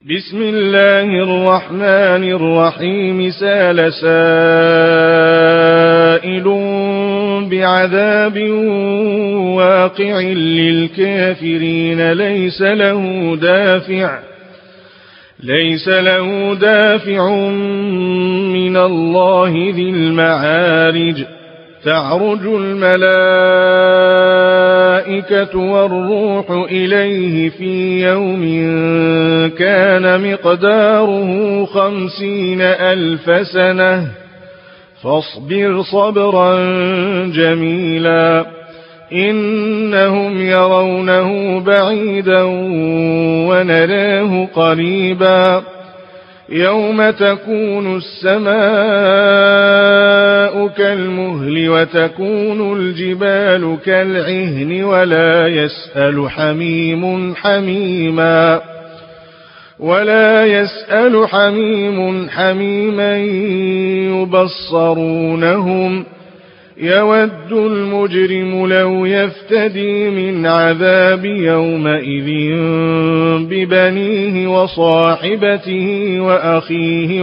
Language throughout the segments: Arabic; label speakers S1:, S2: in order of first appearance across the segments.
S1: بسم الله الرحمن الرحيم. سأل سائل بعذاب واقع للكافرين ليس له دافع من الله ذي المعارج. تعرج الملائكة والروح إليه في يوم كان مقداره 50,000 سنة فاصبر صبرا جميلا. إنهم يرونه بعيدا ونراه قريبا. يوم تكون السماء كالمهل وتكون الجبال كالعهن ولا يسأل حميم حميما يبصرونهم. يود المجرم لو يفتدي من عذاب يومئذ ببنيه وصاحبته وأخيه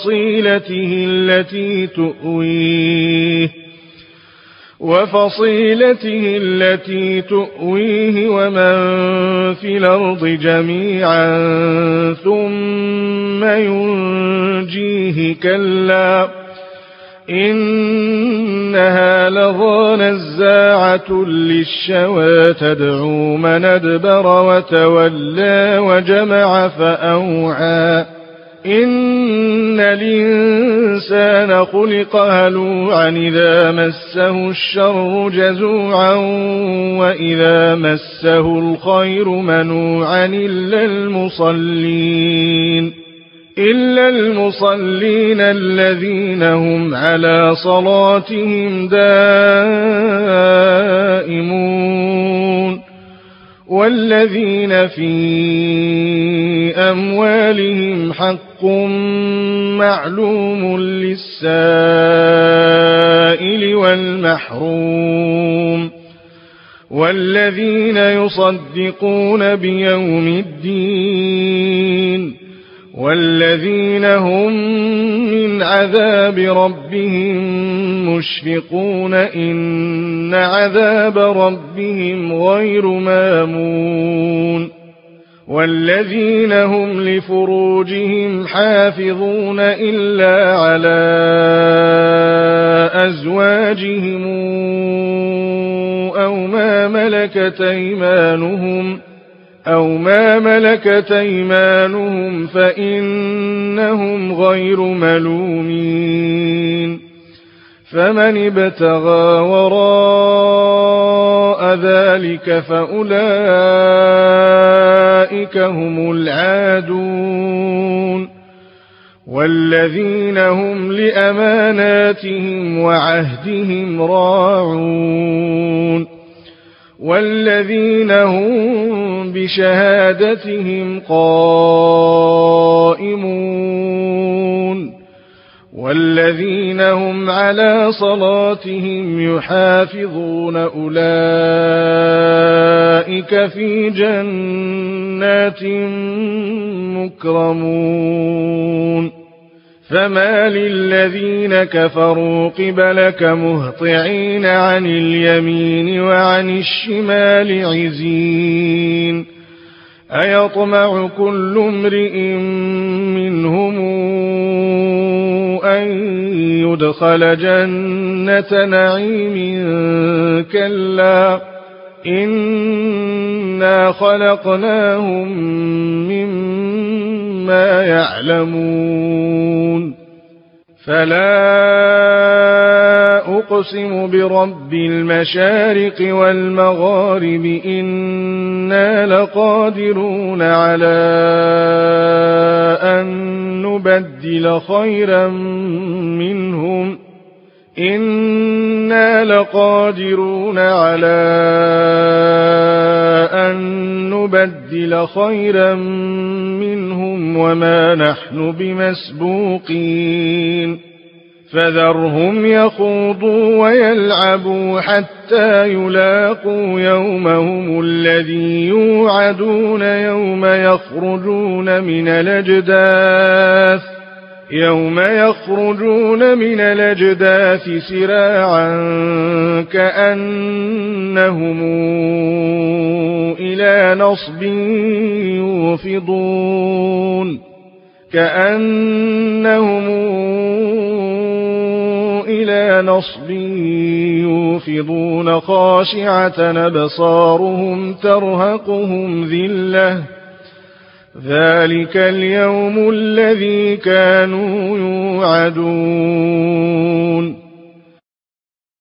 S1: وفصيلته التي تؤويه ومن في الأرض جميعا ثم ينجيه. كلا إنها لظى نزاعة للشوى تدعو من أدبر وتولى وجمع فأوعى. إن الإنسان خلق هلوعا إذا مسه الشر جزوعا وإذا مسه الخير منوعا إلا المصلين الذين هم على صلاتهم دائمون والذين في أموالهم حق معلوم للسائل والمحروم والذين يصدقون بيوم الدين والذين هم من عذاب ربهم مشفقون. إن عذاب ربهم غير مامون. والذين هم لفروجهم حافظون إلا على أزواجهم أو ما ملكت أيمانهم فإنهم غير ملومين. فمن ابتغى وراء ذلك فأولئك هم العادون. والذين هم لأماناتهم وعهدهم راعون. والذين هم بشهادتهم قائمون. والذين هم على صلاتهم يحافظون. أولئك في جنات مكرمون. فما للذين كفروا قبلك مهطعين عن اليمين وعن الشمال عزين. أيطمع كل امرئ منهم أن يدخل جنة نعيم؟ كلا إنا خلقناهم مما يعلمون. فلا أقسم برب المشارق والمغارب إنا لقادرون على أن نبدل خيرا منهم وما نحن بمسبوقين. فذرهم يخوضوا ويلعبوا حتى يلاقوا يومهم الذي يوعدون يوم يخرجون من الأجداث سراعا كأنهم إلى نصب يوفضون خاشعة أبصارهم ترهقهم ذلة ذلك اليوم الذي كانوا يوعدون